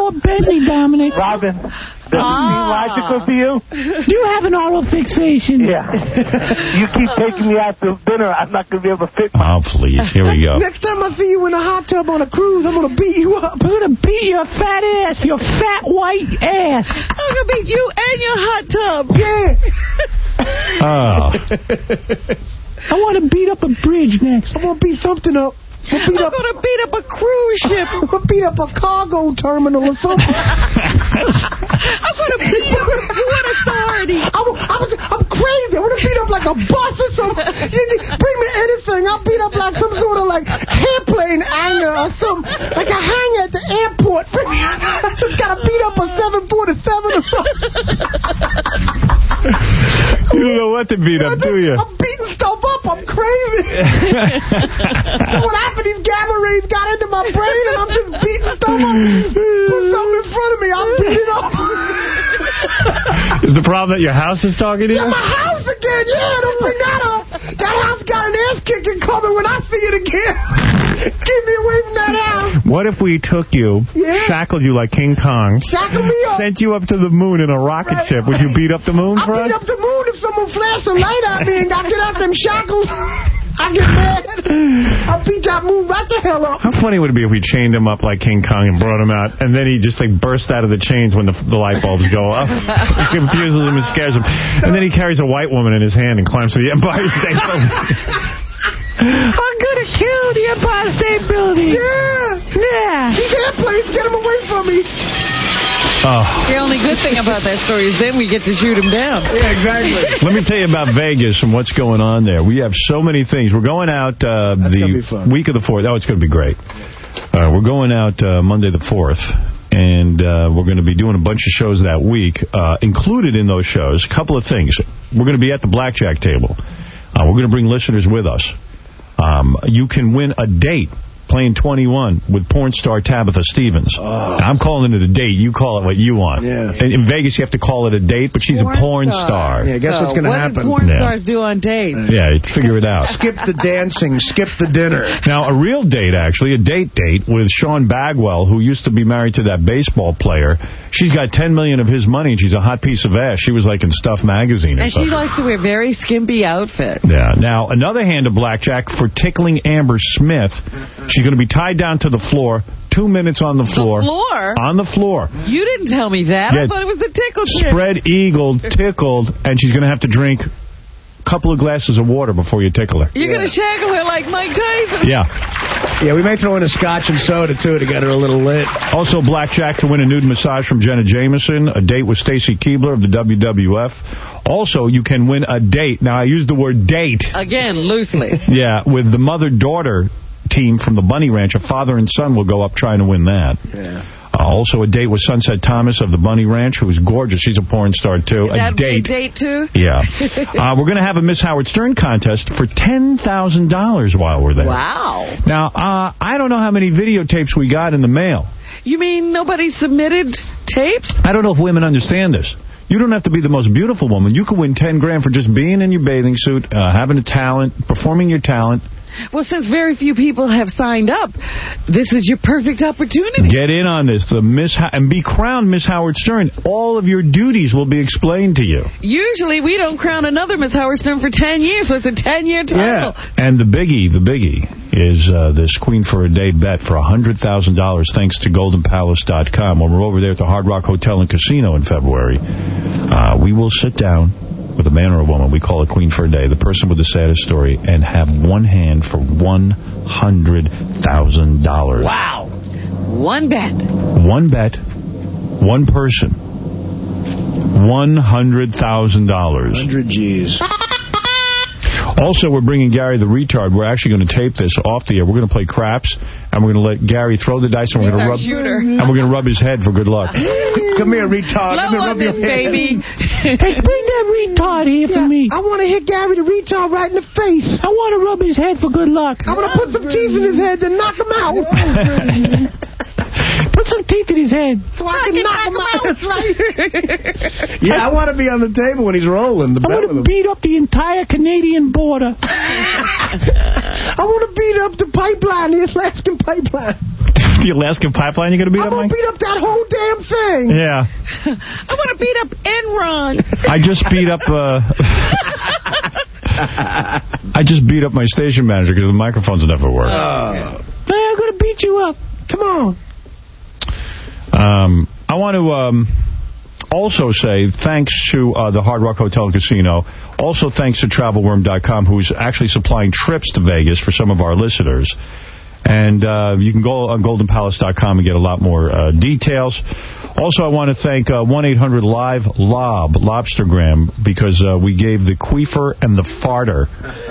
more Bentley, Dominic. Robin, does it seem logical to you? Do you have an oral fixation? Yeah. You keep taking me out to dinner, I'm not going to be able to fit my... Oh, please. Here we go. Next time I see you in a hot tub on a cruise, I'm going to beat you up. I'm going to beat your fat ass, your fat white ass. I'm going to beat you and your hot tub. Yeah. I want to beat up a bridge next. I'm going to beat something up. I'm going to beat up a cruise ship. I'm going to beat up a cargo terminal or something. I'm going to beat up a port authority. I'm crazy. I'm going to beat up like a bus or something. Bring me anything. I'll beat up like some sort of like airplane hangar or something. Like a hangar at the airport. I just got to beat up a 747 or something. You don't know what to beat up, do you? I'm beating stuff up. I'm crazy. What happened? These gamma rays got into my brain and I'm just beating stuff up. Put something in front of me. I'll beat it up. Is the problem that your house is talking to you? Yeah, my house again. Yeah, don't bring that up. That house got an ass kicking coming when I see it again. Keep me away from that house. What if we took you, shackled you like King Kong, shackle me up, sent you up to the moon in a rocket ship? Would you beat up the moon for us? I'll beat up the moon if someone flashes a light at me and I get out them shackles. I get mad. I'll beat that moon right the hell up. How funny would it be if we chained him up like King Kong and brought him out, and then he just like burst out of the chains when the light bulbs go off? It confuses him and scares him. And then he carries a white woman in his hand and climbs to the Empire State Building. I'm going to kill the Empire State Building. Yeah. These airplanes, get him away from me. The only good thing about that story is then we get to shoot him down. Yeah, exactly. Let me tell you about Vegas and what's going on there. We have so many things. We're going out the week of the 4th. Oh, it's going to be great. We're going out Monday the 4th, and we're going to be doing a bunch of shows that week. Included in those shows, a couple of things. We're going to be at the blackjack table. We're going to bring listeners with us. You can win a date playing 21 with porn star Tabitha Stevens. I'm calling it a date. You call it what you want. Yeah. In Vegas, you have to call it a date, but she's a porn star. Yeah, guess what's going to happen? What do porn stars do on dates? Yeah, figure it out. Skip the dancing, skip the dinner. Now, a real date, actually, a date with Sean Bagwell, who used to be married to that baseball player. She's got $10 million of his money, and she's a hot piece of ass. She was like in Stuff magazine. And she likes to wear very skimpy outfits. Yeah. Now, another hand of blackjack for tickling Amber Smith. She's going to be tied down to the floor, 2 minutes on the floor. The floor? On the floor. You didn't tell me that. Yeah, I thought it was the tickle chick. Spread-eagled, tickled, and she's going to have to drink a couple of glasses of water before you tickle her. You're going to shackle her like Mike Tyson? Yeah. Yeah, we may throw in a scotch and soda, too, to get her a little lit. Also, blackjack to win a nude massage from Jenna Jameson, a date with Stacy Keibler of the WWF. Also, you can win a date. Now, I use the word date. Again, loosely. Yeah, with the mother-daughter team from the Bunny Ranch. A father and son will go up trying to win that. Yeah. Also a date with Sunset Thomas of the Bunny Ranch, who is gorgeous. She's a porn star, too. A date. Date, too? Yeah. We're going to have a Miss Howard Stern contest for $10,000 while we're there. Wow. Now, I don't know how many videotapes we got in the mail. You mean nobody submitted tapes? I don't know if women understand this. You don't have to be the most beautiful woman. You can win $10,000 for just being in your bathing suit, having a talent, performing your talent. Well, since very few people have signed up, this is your perfect opportunity. Get in on this. And be crowned Miss Howard Stern. All of your duties will be explained to you. Usually, we don't crown another Miss Howard Stern for 10 years, so it's a 10-year title. Yeah. And the biggie is this Queen for a Date bet for $100,000 thanks to GoldenPalace.com. When we're over there at the Hard Rock Hotel and Casino in February, we will sit down with a man or a woman, we call it Queen for a Day, the person with the saddest story, and have one hand for $100,000. Wow. One bet. One bet. One person. $100,000. 100 G's. Also, we're bringing Gary the Retard. We're actually going to tape this off the air. We're going to play craps, and we're going to let Gary throw the dice, and we're going to rub his head for good luck. Come here, retard. Let me rub your head. Baby. Hey, bring that retard here for me. I want to hit Gary the Retard right in the face. I want to rub his head for good luck. I'm going to put some keys in his head to knock him out. Put some teeth in his head. So I can knock him out. That's right. Yeah, I want to be on the table when he's rolling. I want to beat up the entire Canadian border. I want to beat up the pipeline, the Alaskan pipeline. The Alaskan Pipeline you're going to beat up, Mike? I'm going to beat up that whole damn thing. Yeah. I want to beat up Enron. I just beat up... I just beat up my station manager because the microphones never work. Hey, I'm going to beat you up. Come on. I want to also say thanks to the Hard Rock Hotel and Casino. Also thanks to TravelWorm.com, who's actually supplying trips to Vegas for some of our listeners. And you can go on GoldenPalace.com and get a lot more details. Also, I want to thank 1-800-LIVE-LOB, Lobstergram, because we gave the Queefer and the Farter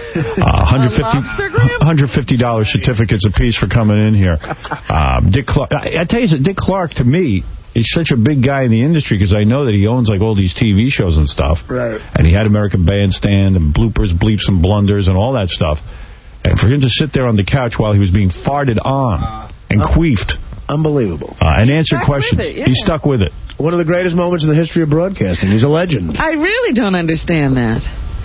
$150 certificates apiece for coming in here. Dick Clark, I tell you, Dick Clark, to me, is such a big guy in the industry because I know that he owns like all these TV shows and stuff. Right. And he had American Bandstand and Bloopers, Bleeps, and Blunders and all that stuff. And for him to sit there on the couch while he was being farted on and queefed. Unbelievable. And answer questions. Yeah. He stuck with it. One of the greatest moments in the history of broadcasting. He's a legend. I really don't understand that.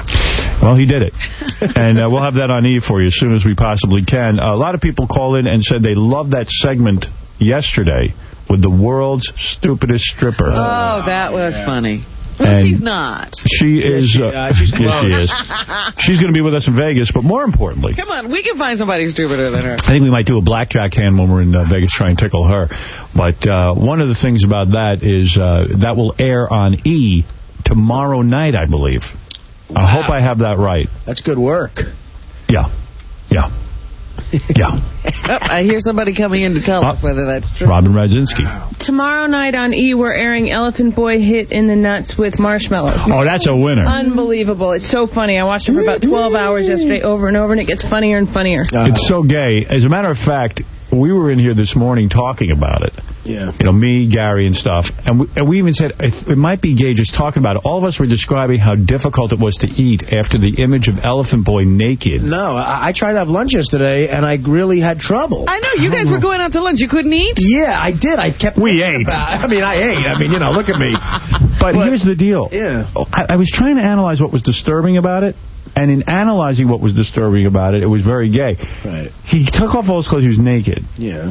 Well, he did it. And we'll have that on E for you as soon as we possibly can. A lot of people call in and said they loved that segment yesterday with the world's stupidest stripper. Oh, that was funny. Well, And she's not. She is. she's yes, she is. She's going to be with us in Vegas, but more importantly... Come on, we can find somebody stupider than her. I think we might do a blackjack hand when we're in Vegas, try and tickle her. But one of the things about that is that will air on E tomorrow night, I believe. Wow. I hope I have that right. That's good work. Yeah. Yeah. Yeah. Oh, I hear somebody coming in to tell us whether that's true. Robin Radzinski. Tomorrow night on E, we're airing Elephant Boy Hit in the Nuts with Marshmallows. Oh, that's a winner. Unbelievable. It's so funny. I watched it for about 12 hours yesterday over and over, and it gets funnier and funnier. It's so gay. As a matter of fact, we were in here this morning talking about it. Yeah. You know, me, Gary, and stuff. And we even said it might be gay just talking about it. All of us were describing how difficult it was to eat after the image of Elephant Boy naked. No, I tried to have lunch yesterday, and I really had trouble. I know. You guys were going out to lunch. You couldn't eat? Yeah, I did. I kept... We ate. I mean, I ate. I mean, you know, look at me. But here's the deal. Yeah. I was trying to analyze what was disturbing about it. And in analyzing what was disturbing about it, it was very gay. Right. He took off all his clothes. He was naked. Yeah.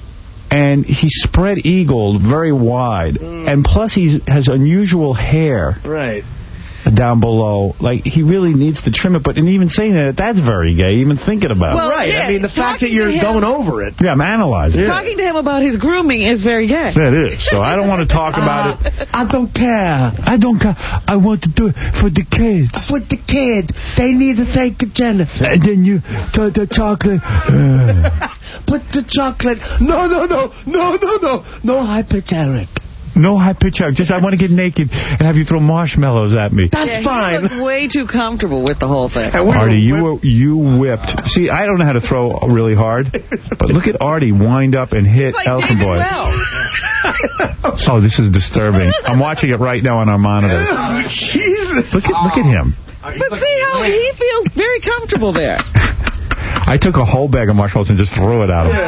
And he spread-eagled very wide. And plus, he has unusual hair. Right. Down below. Like, he really needs to trim it. But in even saying that, that's very gay, even thinking about Well, it. Right. yeah, I mean, the fact that you're going over it. Yeah, I'm analyzing it. Talking to him about his grooming is very gay. That is. So I don't want to talk about it. I don't care. I don't care. I want to do it for the kids. For the kid. They need to thank Jennifer. And then you, the chocolate. Put the chocolate. No. No hyperteric. No high pitch out. Just I want to get naked and have you throw marshmallows at me. That's fine. He looked way too comfortable with the whole thing. Artie, you whipped. See, I don't know how to throw really hard, but look at Artie wind up and hit like Elephant Boy. Oh, this is disturbing. I'm watching it right now on our monitors. Jesus. Look at him. But see how he feels very comfortable there. I took a whole bag of marshmallows and just threw it at him.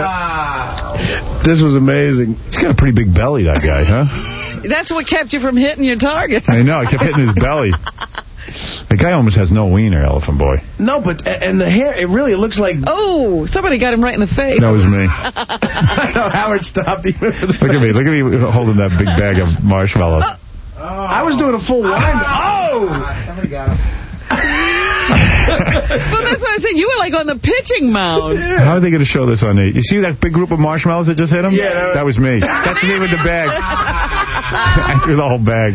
Yeah. This was amazing. He's got a pretty big belly, that guy, huh? That's what kept you from hitting your target. I know. I kept hitting his belly. The guy almost has no wiener, Elephant Boy. No, but and the hair, it really looks like... Oh, somebody got him right in the face. That was me. I know, Howard stopped him. Look at me holding that big bag of marshmallows. I was doing a full wind. Oh! Somebody got him. Well, that's what I said. You were like on the pitching mound. How are they going to show this on the... You see that big group of marshmallows that just hit him? Yeah. That was me. That's me with the bag. I threw the whole bag.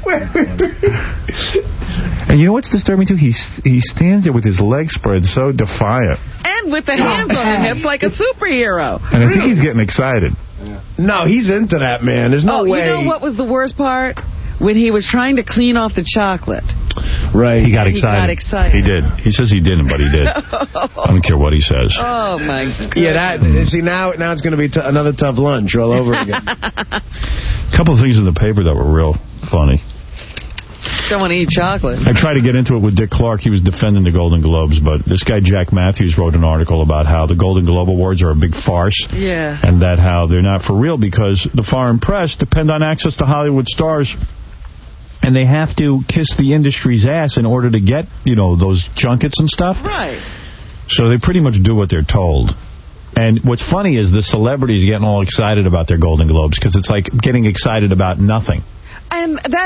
And you know what's disturbing, too? He stands there with his legs spread so defiant. And with the hands on the hips like a superhero. And I think he's getting excited. No, he's into that, man. There's no way. You know what was the worst part? When he was trying to clean off the chocolate. Right. He got excited. He did. He says he didn't, but he did. I don't care what he says. Oh, my God. Yeah, see, now it's going to be another tough lunch all over again. A couple of things in the paper that were real funny. Don't want to eat chocolate. I tried to get into it with Dick Clark. He was defending the Golden Globes, but this guy Jack Matthews wrote an article about how the Golden Globe Awards are a big farce. Yeah. And that how they're not for real because the foreign press depend on access to Hollywood stars. And they have to kiss the industry's ass in order to get, those junkets and stuff. Right. So they pretty much do what they're told. And what's funny is the celebrities getting all excited about their Golden Globes because it's like getting excited about nothing. And